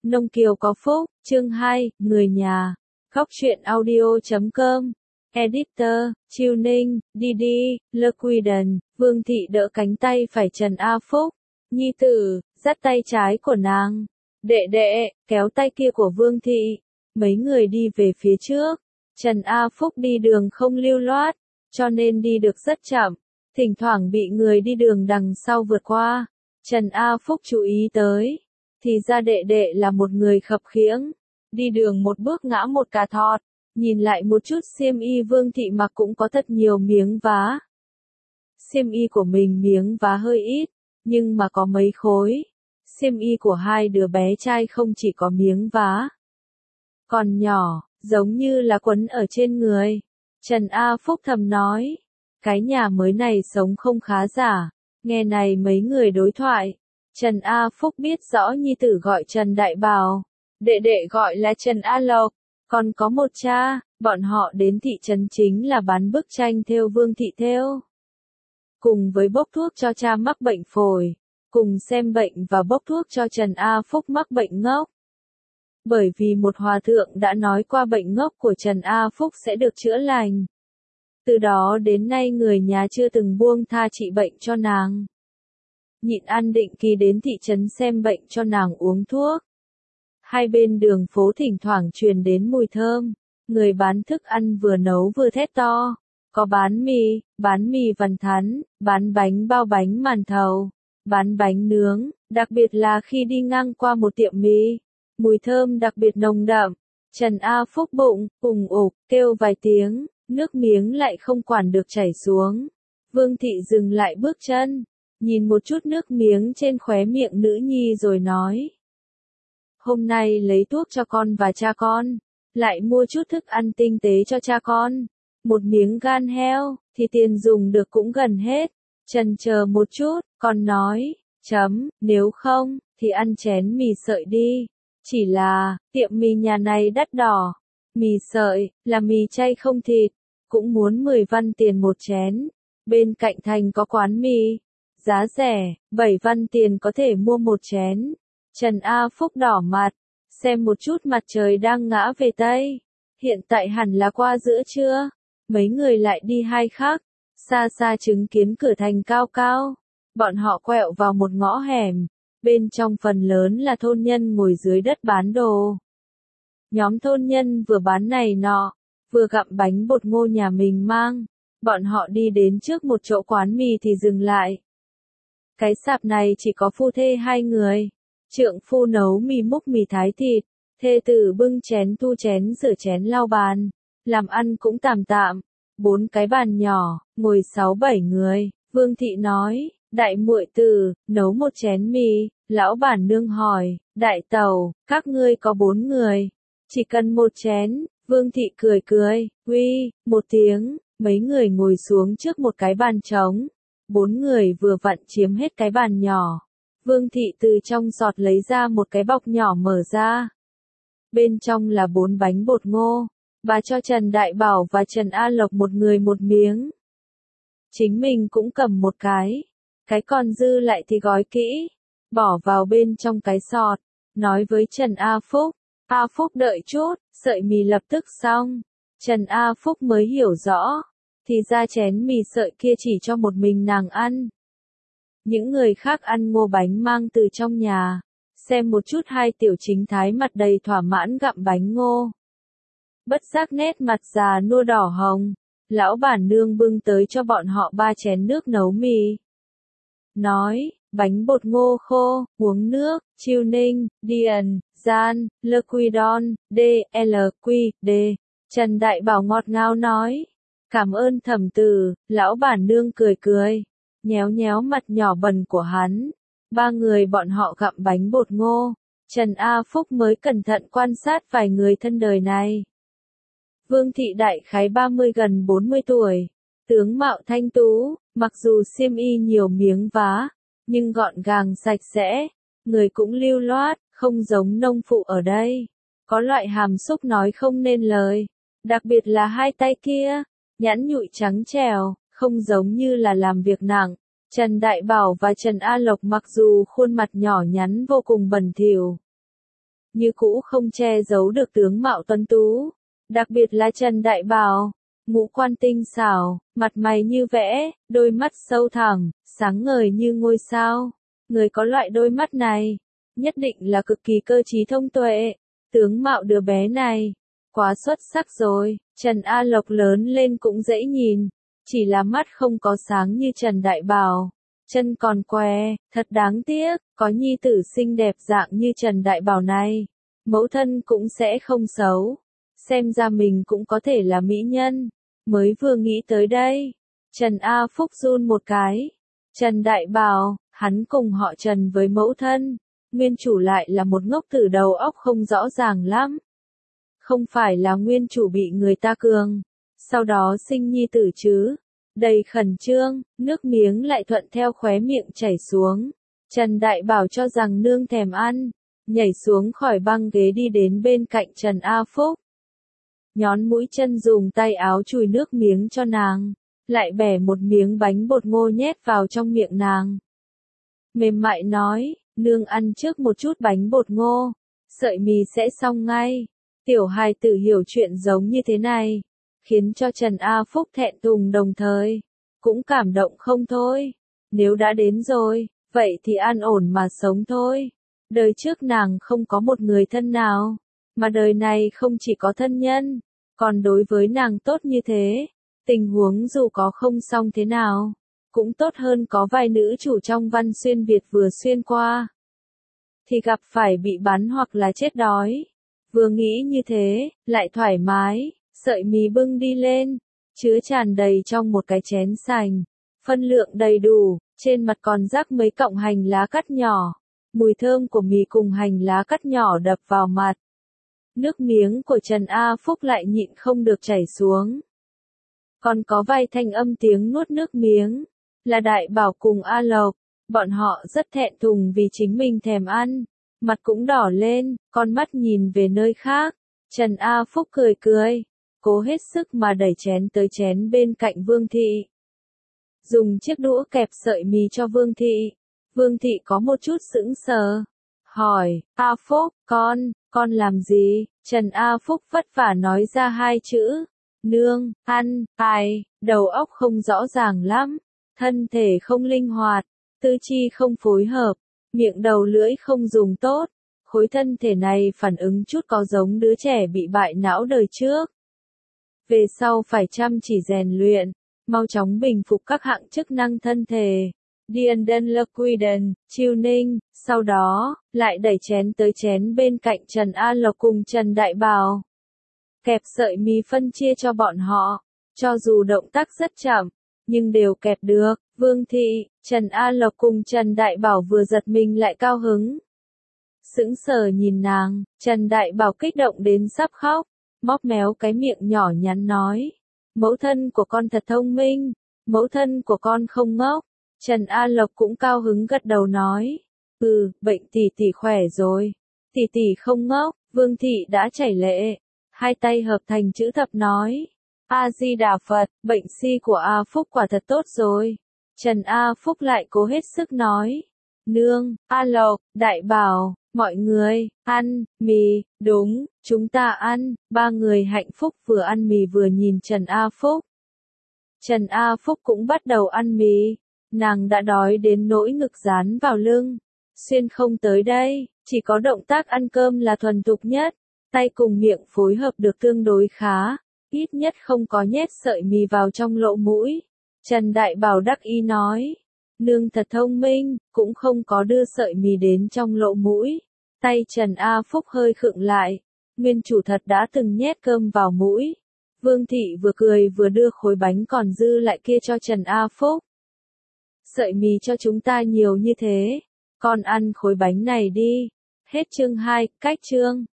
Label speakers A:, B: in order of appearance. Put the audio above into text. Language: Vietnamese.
A: Nông Kiều có phúc, chương 2, người nhà. Góc truyện audio.com. Editor, Chiêu Ninh, Didi, Lequiden, Vương Thị đỡ cánh tay phải Trần A Phúc. Nhi tử, dắt tay trái của nàng. Đệ đệ, kéo tay kia của Vương Thị. Mấy người đi về phía trước. Trần A Phúc đi đường không lưu loát, cho nên đi được rất chậm. Thỉnh thoảng bị người đi đường đằng sau vượt qua. Trần A Phúc chú ý tới. Thì ra đệ đệ là một người khập khiễng. Đi đường một bước ngã một cà thọt. Nhìn lại một chút xiêm y Vương Thị mặc cũng có thật nhiều miếng vá. Xiêm y của mình miếng vá hơi ít, nhưng mà có mấy khối. Xiêm y của hai đứa bé trai không chỉ có miếng vá, còn nhỏ, giống như là quấn ở trên người. Trần A Phúc thầm nói, cái nhà mới này sống không khá giả. Nghe này mấy người đối thoại, Trần A Phúc biết rõ nhi tử gọi Trần Đại Bảo, đệ đệ gọi là Trần A Lộc, còn có một cha, bọn họ đến thị trấn chính là bán bức tranh thêu Vương Thị thêu. Cùng với bốc thuốc cho cha mắc bệnh phổi, cùng xem bệnh và bốc thuốc cho Trần A Phúc mắc bệnh ngốc. Bởi vì một hòa thượng đã nói qua bệnh ngốc của Trần A Phúc sẽ được chữa lành. Từ đó đến nay người nhà chưa từng buông tha trị bệnh cho nàng. Nhịn ăn định kỳ đến thị trấn xem bệnh cho nàng uống thuốc. Hai bên đường phố thỉnh thoảng truyền đến mùi thơm, người bán thức ăn vừa nấu vừa thét to. Có bán mì vằn thắn, bán bánh bao bánh màn thầu, bán bánh nướng, đặc biệt là khi đi ngang qua một tiệm mì. Mùi thơm đặc biệt nồng đậm. Trần A Phúc bụng, ủng ục, kêu vài tiếng, nước miếng lại không quản được chảy xuống. Vương Thị dừng lại bước chân, nhìn một chút nước miếng trên khóe miệng nữ nhi rồi nói. Hôm nay lấy thuốc cho con và cha con, lại mua chút thức ăn tinh tế cho cha con. Một miếng gan heo, thì tiền dùng được cũng gần hết. Trần chờ một chút, con nói, nếu không, thì ăn chén mì sợi đi. Chỉ là, tiệm mì nhà này đắt đỏ. Mì sợi, là mì chay không thịt, cũng muốn 10 văn tiền một chén. Bên cạnh thành có quán mì, giá rẻ, 7 văn tiền có thể mua một chén. Trần A Phúc đỏ mặt, xem một chút mặt trời đang ngã về Tây. Hiện tại hẳn là qua giữa trưa. Mấy người lại đi hai khắc, xa xa chứng kiến cửa thành cao cao. Bọn họ quẹo vào một ngõ hẻm. Bên trong phần lớn là thôn nhân ngồi dưới đất bán đồ. Nhóm thôn nhân vừa bán này nọ, vừa gặm bánh bột ngô nhà mình mang. Bọn họ đi đến trước một chỗ quán mì thì dừng lại. Cái sạp này chỉ có phu thê hai người. Trượng phu nấu mì múc mì thái thịt, thê tử bưng chén thu chén rửa chén lau bàn. Làm ăn cũng tạm tạm. 4 cái bàn nhỏ, ngồi 6-7 người. Vương Thị nói, đại muội tử, nấu một chén mì. Lão bản nương hỏi, đại tẩu, các ngươi có 4 người, chỉ cần một chén. Vương Thị cười cười, uy, một tiếng. Mấy người ngồi xuống trước một cái bàn trống. 4 người vừa vặn chiếm hết cái bàn nhỏ. Vương Thị từ trong giọt lấy ra một cái bọc nhỏ mở ra. Bên trong là 4 bánh bột ngô. Bà cho Trần Đại Bảo và Trần A Lộc một người một miếng. Chính mình cũng cầm một cái còn dư lại thì gói kỹ, bỏ vào bên trong cái sọt, nói với Trần A Phúc. A Phúc đợi chút, sợi mì lập tức xong. Trần A Phúc mới hiểu rõ, thì ra chén mì sợi kia chỉ cho một mình nàng ăn. Những người khác ăn ngô bánh mang từ trong nhà. Xem một chút hai tiểu chính thái mặt đầy thỏa mãn gặm bánh ngô. Bất giác nét mặt già nua đỏ hồng. Lão bản nương bưng tới cho bọn họ 3 chén nước nấu mì. Nói, bánh bột ngô khô, uống nước, Chiêu Ninh, Điền, Gian, Lequidon, D. Trần Đại Bảo ngọt ngào nói, cảm ơn thẩm tử. Lão bản nương cười cười, nhéo nhéo mặt nhỏ bẩn của hắn. 3 người bọn họ gặm bánh bột ngô. Trần A Phúc mới cẩn thận quan sát vài người thân đời này. Vương Thị đại khái 30 gần 40 tuổi, tướng mạo thanh tú, mặc dù xiêm y nhiều miếng vá, nhưng gọn gàng sạch sẽ, người cũng lưu loát, không giống nông phụ ở đây. Có loại hàm xúc nói không nên lời, đặc biệt là hai tay kia, nhẵn nhụi trắng trẻo, không giống như là làm việc nặng. Trần Đại Bảo và Trần A Lộc mặc dù khuôn mặt nhỏ nhắn vô cùng bẩn thỉu, như cũ không che giấu được tướng mạo tuấn tú. Đặc biệt là Trần Đại Bảo, ngũ quan tinh xảo, mặt mày như vẽ, đôi mắt sâu thẳm, sáng ngời như ngôi sao. Người có loại đôi mắt này, nhất định là cực kỳ cơ trí thông tuệ. Tướng mạo đứa bé này, quá xuất sắc rồi. Trần A Lộc lớn lên cũng dễ nhìn, chỉ là mắt không có sáng như Trần Đại Bảo. Chân còn què, thật đáng tiếc, có nhi tử xinh đẹp dạng như Trần Đại Bảo này. Mẫu thân cũng sẽ không xấu. Xem ra mình cũng có thể là mỹ nhân. Mới vừa nghĩ tới đây, Trần A Phúc run một cái. Trần Đại Bảo, hắn cùng họ Trần với mẫu thân, nguyên chủ lại là một ngốc tử đầu óc không rõ ràng lắm. Không phải là nguyên chủ bị người ta cường, sau đó sinh nhi tử chứ. Đầy khẩn trương, nước miếng lại thuận theo khóe miệng chảy xuống. Trần Đại Bảo cho rằng nương thèm ăn, nhảy xuống khỏi băng ghế đi đến bên cạnh Trần A Phúc. Nhón mũi chân dùng tay áo chùi nước miếng cho nàng, lại bẻ một miếng bánh bột ngô nhét vào trong miệng nàng. Mềm mại nói, nương ăn trước một chút bánh bột ngô, sợi mì sẽ xong ngay. Tiểu hài tử hiểu chuyện giống như thế này, khiến cho Trần A Phúc thẹn thùng đồng thời, cũng cảm động không thôi. Nếu đã đến rồi, vậy thì an ổn mà sống thôi. Đời trước nàng không có một người thân nào, mà đời này không chỉ có thân nhân, còn đối với nàng tốt như thế. Tình huống dù có không xong thế nào, cũng tốt hơn có vài nữ chủ trong văn xuyên Việt vừa xuyên qua, thì gặp phải bị bắn hoặc là chết đói. Vừa nghĩ như thế, lại thoải mái, sợi mì bưng đi lên, chứa tràn đầy trong một cái chén sành, phân lượng đầy đủ, trên mặt còn rắc mấy cọng hành lá cắt nhỏ, mùi thơm của mì cùng hành lá cắt nhỏ đập vào mặt. Nước miếng của Trần A Phúc lại nhịn không được chảy xuống. Còn có vài thanh âm tiếng nuốt nước miếng, là Đại Bảo cùng A Lộc, bọn họ rất thẹn thùng vì chính mình thèm ăn, mặt cũng đỏ lên, con mắt nhìn về nơi khác. Trần A Phúc cười cười, cố hết sức mà đẩy chén tới chén bên cạnh Vương Thị. Dùng chiếc đũa kẹp sợi mì cho Vương Thị. Vương Thị có một chút sững sờ, hỏi, A Phúc, con làm gì? Trần A Phúc vất vả nói ra hai chữ, nương, ăn, ai, đầu óc không rõ ràng lắm, thân thể không linh hoạt, tư chi không phối hợp, miệng đầu lưỡi không dùng tốt, khối thân thể này phản ứng chút có giống đứa trẻ bị bại não đời trước. Về sau phải chăm chỉ rèn luyện, mau chóng bình phục các hạng chức năng thân thể. Dienden Lequiden, Chiêu Ninh, sau đó, lại đẩy chén tới chén bên cạnh Trần A Lộc cùng Trần Đại Bảo. Kẹp sợi mì phân chia cho bọn họ, cho dù động tác rất chậm, nhưng đều kẹp được. Vương Thị, Trần A Lộc cùng Trần Đại Bảo vừa giật mình lại cao hứng. Sững sờ nhìn nàng, Trần Đại Bảo kích động đến sắp khóc, móc méo cái miệng nhỏ nhắn nói. Mẫu thân của con thật thông minh, mẫu thân của con không ngốc. Trần A Lộc cũng cao hứng gật đầu nói. Bệnh tỷ tỷ khỏe rồi. Tỷ tỷ không ngốc. Vương Thị đã chảy lệ. Hai tay hợp thành chữ thập nói. A-di-đà Phật, bệnh si của A Phúc quả thật tốt rồi. Trần A Phúc lại cố hết sức nói. Nương, A Lộc, Đại Bảo, mọi người, ăn, mì, đúng, chúng ta ăn. Ba người hạnh phúc vừa ăn mì vừa nhìn Trần A Phúc. Trần A Phúc cũng bắt đầu ăn mì. Nàng đã đói đến nỗi ngực dán vào lưng. Xuyên không tới đây, chỉ có động tác ăn cơm là thuần thục nhất. Tay cùng miệng phối hợp được tương đối khá. Ít nhất không có nhét sợi mì vào trong lỗ mũi. Trần Đại Bảo đắc ý nói. Nương thật thông minh, cũng không có đưa sợi mì đến trong lỗ mũi. Tay Trần A Phúc hơi khựng lại. Nguyên chủ thật đã từng nhét cơm vào mũi. Vương Thị vừa cười vừa đưa khối bánh còn dư lại kia cho Trần A Phúc. Sợi mì cho chúng ta nhiều như thế, con ăn khối bánh này đi. Hết chương 2, cách chương.